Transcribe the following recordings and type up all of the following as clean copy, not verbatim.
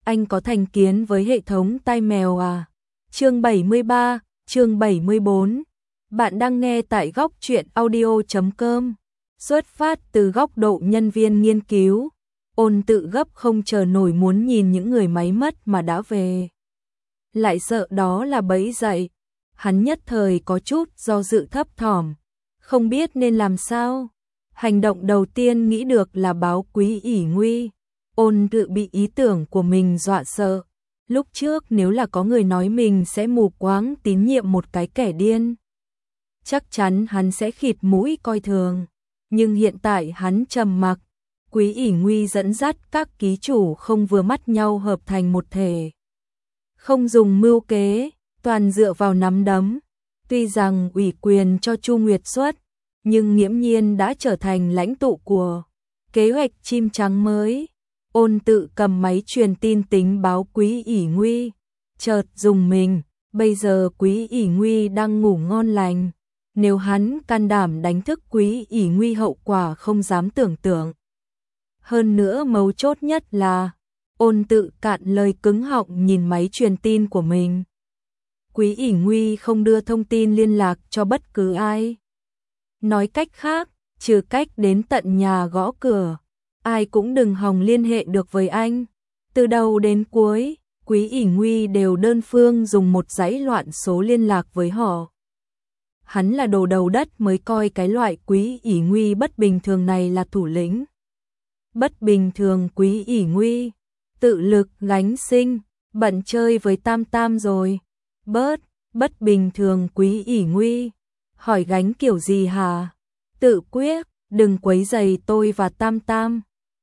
anh có thành kiến với hệ thống tai mèo à? Chương 73, chương 74. Bạn đang nghe tại góc truyện audio.com. Xuất phát từ góc độ nhân viên nghiên cứu, Ôn Tự gấp không chờ nổi muốn nhìn những người máy mất mà đã về. Lại sợ đó là bẫy dậy, hắn nhất thời có chút do dự thấp thỏm, không biết nên làm sao. Hành động đầu tiên nghĩ được là báo Quý ỷ nguy. Ôn Tự bị ý tưởng của mình dọa sợ. Lúc trước nếu là có người nói mình sẽ mù quáng tín nhiệm một cái kẻ điên, chắc chắn hắn sẽ khịt mũi coi thường. Nhưng hiện tại hắn trầm mặc. Quý ỷ nguy dẫn dắt các ký chủ không vừa mắt nhau hợp thành một thể. Không dùng mưu kế, toàn dựa vào nắm đấm. Tuy rằng ủy quyền cho Chu Nguyệt Xuất, nhưng nghiễm nhiên đã trở thành lãnh tụ của kế hoạch chim trắng mới. Ôn Tự cầm máy truyền tin tính báo Quý ỷ nguy, chợt dùng mình, bây giờ Quý ỷ nguy đang ngủ ngon lành. Nếu hắn can đảm đánh thức Quý ỷ nguy hậu quả không dám tưởng tượng. Hơn nữa mấu chốt nhất là, Ôn Tự cạn lời cứng họng nhìn máy truyền tin của mình. Quý ỷ nguy không đưa thông tin liên lạc cho bất cứ ai. Nói cách khác, trừ cách đến tận nhà gõ cửa, ai cũng đừng hòng liên hệ được với anh. Từ đầu đến cuối, Quý ỷ nguy đều đơn phương dùng một dãy loạn số liên lạc với họ. Hắn là đồ đầu đất mới coi cái loại Quý ỷ nguy bất bình thường này là thủ lĩnh. Bất bình thường Quý ỷ nguy, tự lực gánh sinh, bận chơi với Tam Tam rồi. Bất bình thường Quý ỷ nguy, hỏi gánh kiểu gì hả? Tự quyết, đừng quấy rầy tôi và Tam Tam.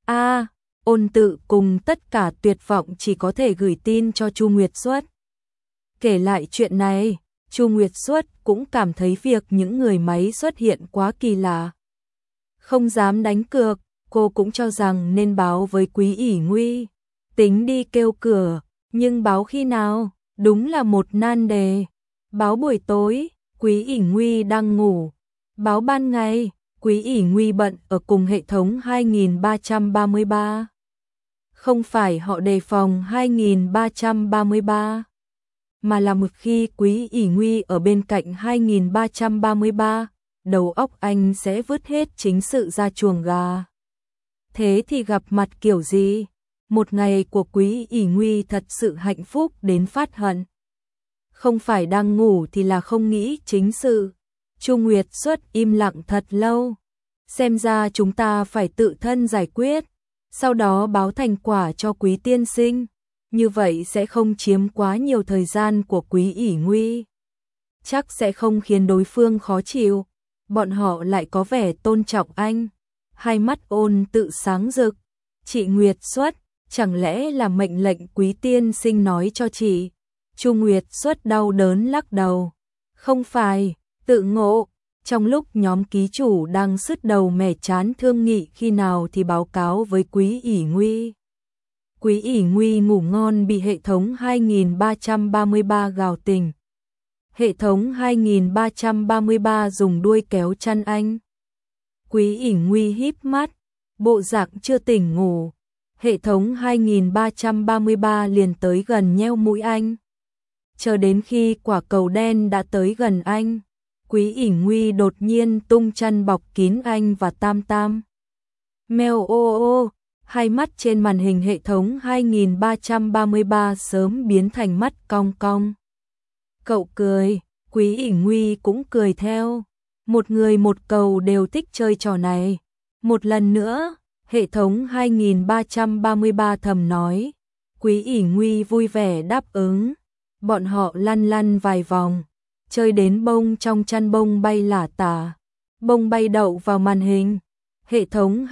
Ôn Tự cùng tất cả tuyệt vọng chỉ có thể gửi tin cho Chu Nguyệt Xuất. Kể lại chuyện này, Chu Nguyệt Xuất cũng cảm thấy việc những người máy xuất hiện quá kỳ lạ. Không dám đánh cược, cô cũng cho rằng nên báo với Quý ỷ nguy. Tính đi kêu cửa, nhưng báo khi nào? Đúng là một nan đề. Báo buổi tối, Quý ỷ nguy đang ngủ. Báo ban ngày, Quý ỷ nguy bận ở cùng hệ thống 2333. Không phải họ đề phòng 2333, mà là một khi Quý ỷ nguy ở bên cạnh 2333, đầu óc anh sẽ vứt hết chính sự ra chuồng gà. Thế thì gặp mặt kiểu gì? Một ngày của Quý ỷ nguy thật sự hạnh phúc đến phát hận. Không phải đang ngủ thì là không nghĩ chính sự. Chu Nguyệt Xuất im lặng thật lâu. Xem ra chúng ta phải tự thân giải quyết, sau đó báo thành quả cho Quý tiên sinh. Như vậy sẽ không chiếm quá nhiều thời gian của Quý ỷ nguy. Chắc sẽ không khiến đối phương khó chịu. Bọn họ lại có vẻ tôn trọng anh. Hai mắt Ôn Tự sáng rực. Chị Nguyệt Xuất, chẳng lẽ là mệnh lệnh Quý tiên sinh nói cho chị? Chu Nguyệt Xuất đau đớn lắc đầu. Không phải, tự ngộ. Trong lúc nhóm ký chủ đang sứt đầu mẻ chán thương nghị khi nào thì báo cáo với Quý ỷ nguy. Quý ỷ nguy ngủ ngon bị hệ thống 2333 gào tỉnh. Hệ thống 2333 dùng đuôi kéo chăn anh. Quý ỷ nguy híp mắt, bộ dạng chưa tỉnh ngủ. Hệ thống 2333 liền tới gần nheo mũi anh. Chờ đến khi quả cầu đen đã tới gần anh, Quý ỷ nguy đột nhiên tung chăn bọc kín anh và Tam Tam. Mèo ô ô, hai mắt trên màn hình hệ thống 2333 sớm biến thành mắt cong cong. Cậu cười, Quý ỷ nguy cũng cười theo. Một người một cầu đều thích chơi trò này. Một lần nữa, hệ thống 2333 thầm nói. Quý ỷ nguy vui vẻ đáp ứng. Bọn họ lăn lăn vài vòng, chơi đến bông trong chăn bông bay lả tả. Bông bay đậu vào màn hình. Hệ thống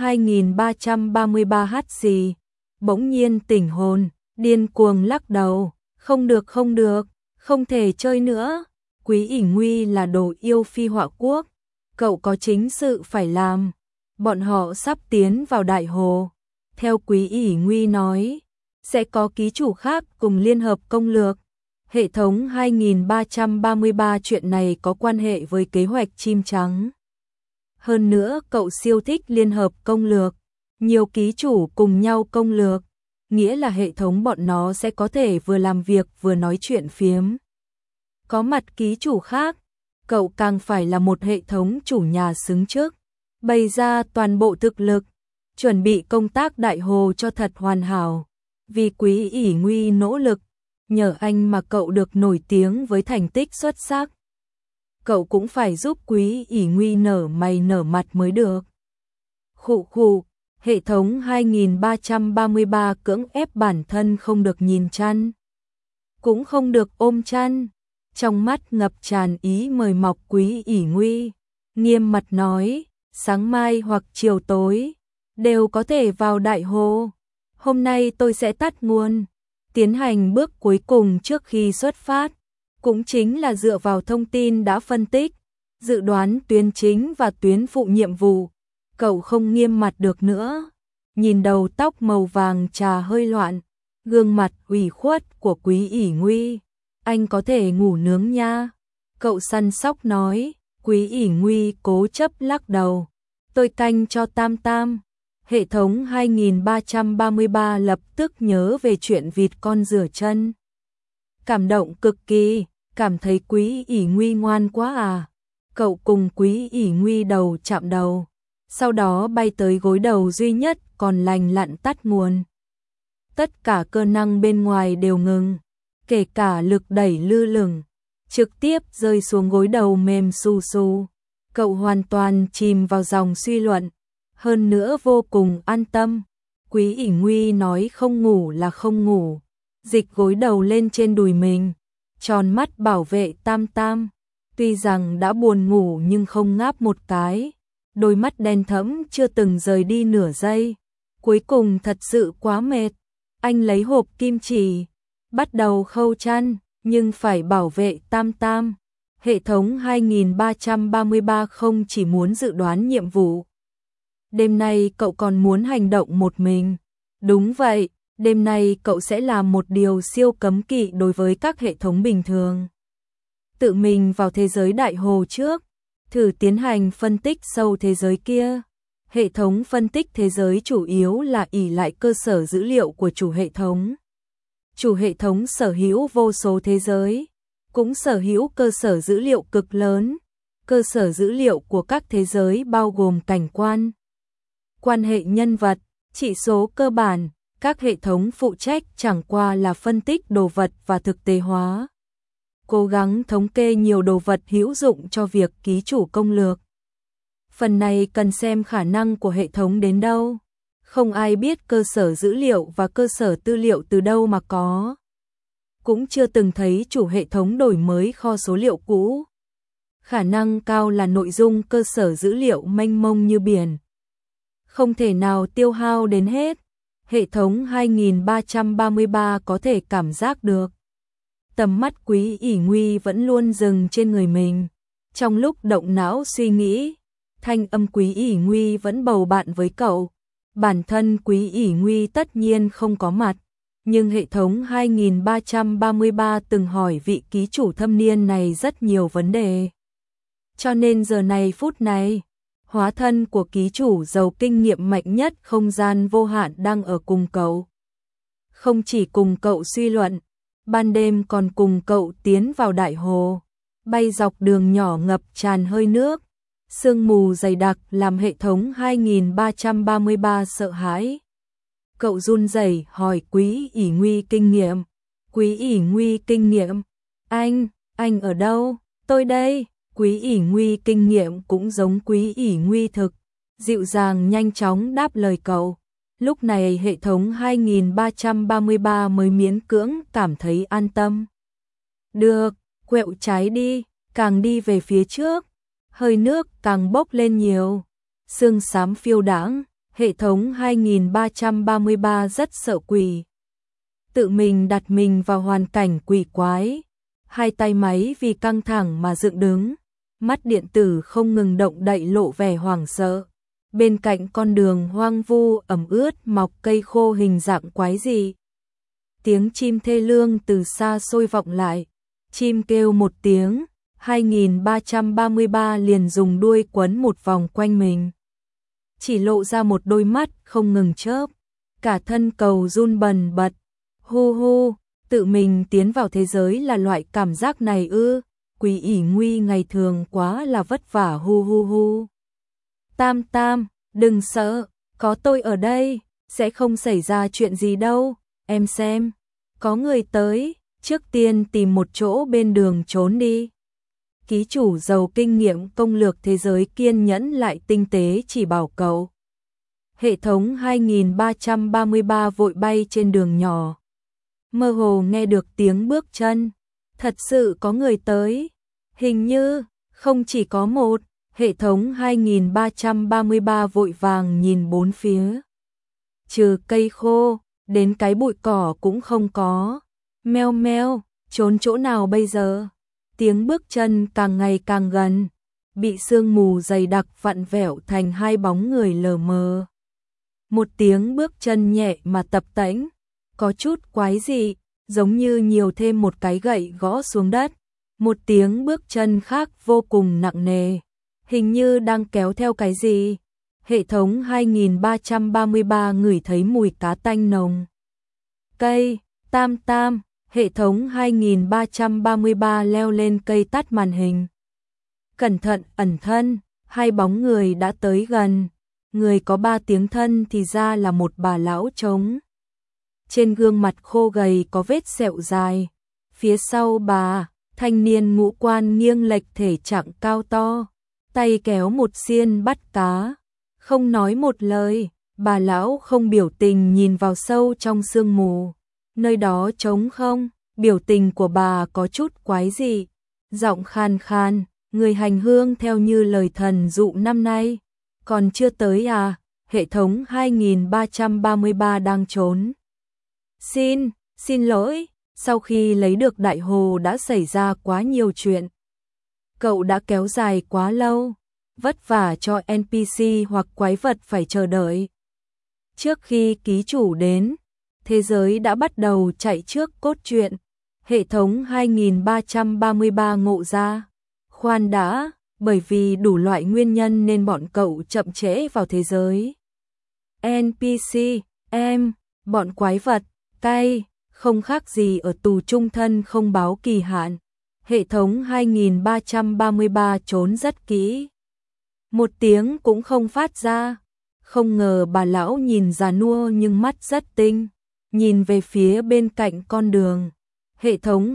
2333 hát xì, bỗng nhiên tỉnh hồn, điên cuồng lắc đầu. Không được, không thể chơi nữa. Quý ỷ nguy là đồ yêu phi họa quốc. Cậu có chính sự phải làm. Bọn họ sắp tiến vào đại hồ. Theo Quý ỷ nguy nói, sẽ có ký chủ khác cùng liên hợp công lược. Hệ thống 2333 chuyện này có quan hệ với kế hoạch chim trắng. Hơn nữa cậu siêu thích liên hợp công lược. Nhiều ký chủ cùng nhau công lược. nghĩa là hệ thống bọn nó sẽ có thể vừa làm việc vừa nói chuyện phiếm. Có mặt ký chủ khác, cậu càng phải là một hệ thống chủ nhà xứng trước, bày ra toàn bộ thực lực, chuẩn bị công tác đại hồ cho thật hoàn hảo. Vì Quý ỷ Nguy nỗ lực, nhờ anh mà cậu được nổi tiếng với thành tích xuất sắc. Cậu cũng phải giúp Quý ỷ Nguy nở mày nở mặt mới được. Khụ khụ, hệ thống 2333 cưỡng ép bản thân không được nhìn chăn, cũng không được ôm chăn. Trong mắt ngập tràn ý mời mọc Quý ỷ Nguy, nghiêm mặt nói, sáng mai hoặc chiều tối, đều có thể vào đại hồ. Hôm nay tôi sẽ tắt nguồn, tiến hành bước cuối cùng trước khi xuất phát, cũng chính là dựa vào thông tin đã phân tích, dự đoán tuyến chính và tuyến phụ nhiệm vụ. Cậu không nghiêm mặt được nữa. Nhìn đầu tóc màu vàng trà hơi loạn, gương mặt ủy khuất của Quý ỷ Nguy, anh có thể ngủ nướng nha. Cậu săn sóc nói. Quý ỷ Nguy cố chấp lắc đầu. Tôi canh cho Tam Tam. Hệ thống 2333 lập tức nhớ về chuyện vịt con rửa chân. Cảm động cực kỳ, cảm thấy Quý ỷ Nguy ngoan quá à. Cậu cùng Quý ỷ Nguy đầu chạm đầu, sau đó bay tới gối đầu duy nhất còn lành lặn tắt nguồn. Tất cả cơ năng bên ngoài đều ngừng, kể cả lực đẩy lư lửng, trực tiếp rơi xuống gối đầu mềm xù xù. Cậu hoàn toàn chìm vào dòng suy luận, hơn nữa vô cùng an tâm. Quý ỷ Nguy nói không ngủ là không ngủ, dịch gối đầu lên trên đùi mình, tròn mắt bảo vệ Tam Tam. Tuy rằng đã buồn ngủ nhưng không ngáp một cái, đôi mắt đen thẫm chưa từng rời đi nửa giây. Cuối cùng thật sự quá mệt, anh lấy hộp kim chỉ, bắt đầu khâu chăn, nhưng phải bảo vệ Tam Tam. Hệ thống 2333 không chỉ muốn dự đoán nhiệm vụ. Đêm nay cậu còn muốn hành động một mình. Đúng vậy, đêm nay cậu sẽ làm một điều siêu cấm kỵ đối với các hệ thống bình thường. Tự mình vào thế giới đại hồ trước, thử tiến hành phân tích sâu thế giới kia. Hệ thống phân tích thế giới chủ yếu là ỷ lại cơ sở dữ liệu của chủ hệ thống. Chủ hệ thống sở hữu vô số thế giới, cũng sở hữu cơ sở dữ liệu cực lớn. Cơ sở dữ liệu của các thế giới bao gồm cảnh quan, quan hệ nhân vật, chỉ số cơ bản. Các hệ thống phụ trách chẳng qua là phân tích đồ vật và thực tế hóa, cố gắng thống kê nhiều đồ vật hữu dụng cho việc ký chủ công lược. Phần này cần xem khả năng của hệ thống đến đâu. Không ai biết cơ sở dữ liệu và cơ sở tư liệu từ đâu mà có. Cũng chưa từng thấy chủ hệ thống đổi mới kho số liệu cũ. Khả năng cao là nội dung cơ sở dữ liệu mênh mông như biển, không thể nào tiêu hao đến hết. Hệ thống 2333 có thể cảm giác được. Tầm mắt Quý ỷ Nguy vẫn luôn dừng trên người mình. Trong lúc động não suy nghĩ, thanh âm Quý ỷ Nguy vẫn bầu bạn với cậu. Bản thân Quý ỷ Nguy tất nhiên không có mặt, nhưng hệ thống 2333 từng hỏi vị ký chủ thâm niên này rất nhiều vấn đề. Cho nên giờ này phút này, hóa thân của ký chủ giàu kinh nghiệm mạnh nhất không gian vô hạn đang ở cùng cậu. Không chỉ cùng cậu suy luận, ban đêm còn cùng cậu tiến vào đại hồ, bay dọc đường nhỏ ngập tràn hơi nước. Sương mù dày đặc làm hệ thống 2333 sợ hãi. Cậu run rẩy hỏi Quý ỷ Nguy kinh nghiệm. Quý ỷ Nguy kinh nghiệm. Anh ở đâu? Tôi đây. Quý ỷ Nguy kinh nghiệm cũng giống Quý ỷ Nguy thực, dịu dàng nhanh chóng đáp lời cậu. Lúc này hệ thống 2333 mới miễn cưỡng cảm thấy an tâm. Được, quẹo trái đi, càng đi về phía trước, hơi nước càng bốc lên nhiều. Sương xám phiêu đãng, hệ thống 2333 rất sợ quỷ. Tự mình đặt mình vào hoàn cảnh quỷ quái. Hai tay máy vì căng thẳng mà dựng đứng. Mắt điện tử không ngừng động đậy lộ vẻ hoảng sợ. Bên cạnh con đường hoang vu ẩm ướt mọc cây khô hình dạng quái dị. Tiếng chim thê lương từ xa xôi vọng lại. Chim kêu một tiếng, 2333 liền dùng đuôi quấn một vòng quanh mình. Chỉ lộ ra một đôi mắt không ngừng chớp. cả thân cầu run bần bật. Hu hu, tự mình tiến vào thế giới là loại cảm giác này ư? Quý ỷ nguy ngày thường quá là vất vả hu hu hu. Tam Tam, đừng sợ, có tôi ở đây, sẽ không xảy ra chuyện gì đâu, em xem, có người tới, trước tiên tìm một chỗ bên đường trốn đi. Ký chủ giàu kinh nghiệm công lược thế giới kiên nhẫn lại tinh tế chỉ bảo cậu. Hệ thống 2333 vội bay trên đường nhỏ. Mơ hồ nghe được tiếng bước chân, thật sự có người tới, hình như không chỉ có một. Hệ thống 2333 vội vàng nhìn bốn phía. Trừ cây khô, đến cái bụi cỏ cũng không có. Meo meo, trốn chỗ nào bây giờ? Tiếng bước chân càng ngày càng gần, bị sương mù dày đặc vặn vẹo thành hai bóng người lờ mờ. Một tiếng bước chân nhẹ mà tập tễnh, có chút quái dị, giống như nhiều thêm một cái gậy gõ xuống đất. Một tiếng bước chân khác vô cùng nặng nề, hình như đang kéo theo cái gì. Hệ thống 2333 ngửi thấy mùi cá tanh nồng. Cây, Tam Tam, hệ thống 2333 leo lên cây tắt màn hình. Cẩn thận ẩn thân, hai bóng người đã tới gần. Người có ba tiếng thân thì ra là một bà lão trống. Trên gương mặt khô gầy có vết sẹo dài. Phía sau bà, thanh niên ngũ quan nghiêng lệch thể trạng cao to, tay kéo một xiên bắt cá. Không nói một lời, bà lão không biểu tình nhìn vào sâu trong sương mù. Nơi đó trống không, biểu tình của bà có chút quái dị. Giọng khan khan, người hành hương theo như lời thần dụ năm nay. Còn chưa tới à? Hệ thống 2333 đang trốn. Xin lỗi, sau khi lấy được đại hồ đã xảy ra quá nhiều chuyện. Cậu đã kéo dài quá lâu, vất vả cho NPC hoặc quái vật phải chờ đợi. Trước khi ký chủ đến, thế giới đã bắt đầu chạy trước cốt truyện. Hệ thống 2333 ngộ ra. Khoan đã, bởi vì đủ loại nguyên nhân nên bọn cậu chậm trễ vào thế giới. NPC, bọn quái vật, cay, không khác gì ở tù chung thân không báo kỳ hạn. Hệ thống 2333 trốn rất kỹ. Một tiếng cũng không phát ra. Không ngờ bà lão nhìn già nua nhưng mắt rất tinh. Nhìn về phía bên cạnh con đường. Hệ thống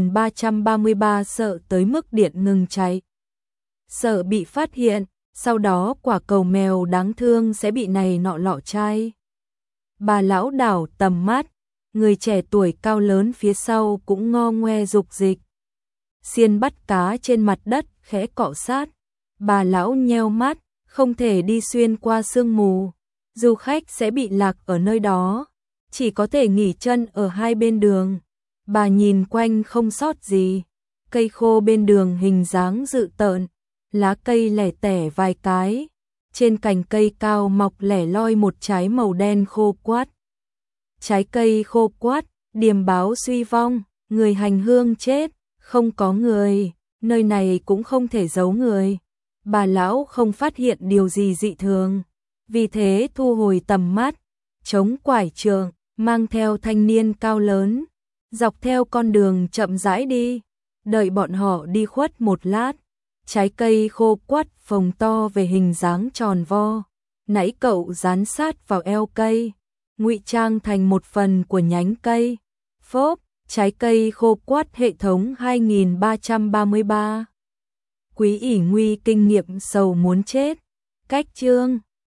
2333 sợ tới mức điện ngừng chạy. Sợ bị phát hiện, sau đó quả cầu mèo đáng thương sẽ bị này nọ lọ chai. Bà lão đảo tầm mắt, người trẻ tuổi cao lớn phía sau cũng ngo ngoe dục dịch. Xiên bắt cá trên mặt đất khẽ cọ sát. Bà lão nheo mắt, không thể đi xuyên qua sương mù. Du khách sẽ bị lạc ở nơi đó, chỉ có thể nghỉ chân ở hai bên đường. Bà nhìn quanh không sót gì. Cây khô bên đường hình dáng dự tợn, lá cây lẻ tẻ vài cái. Trên cành cây cao mọc lẻ loi một trái màu đen khô quắt. Trái cây khô quắt, điềm báo suy vong, người hành hương chết, không có người, nơi này cũng không thể giấu người. Bà lão không phát hiện điều gì dị thường, vì thế thu hồi tầm mắt, chống quải trượng, mang theo thanh niên cao lớn, dọc theo con đường chậm rãi đi, đợi bọn họ đi khuất một lát. Trái cây khô quắt phồng to về hình dáng tròn vo, nãy cậu dán sát vào eo cây, ngụy trang thành một phần của nhánh cây. Phốp, trái cây khô quắt hệ thống 2333. Quý ỷ nguy kinh nghiệm sầu muốn chết. Cách chương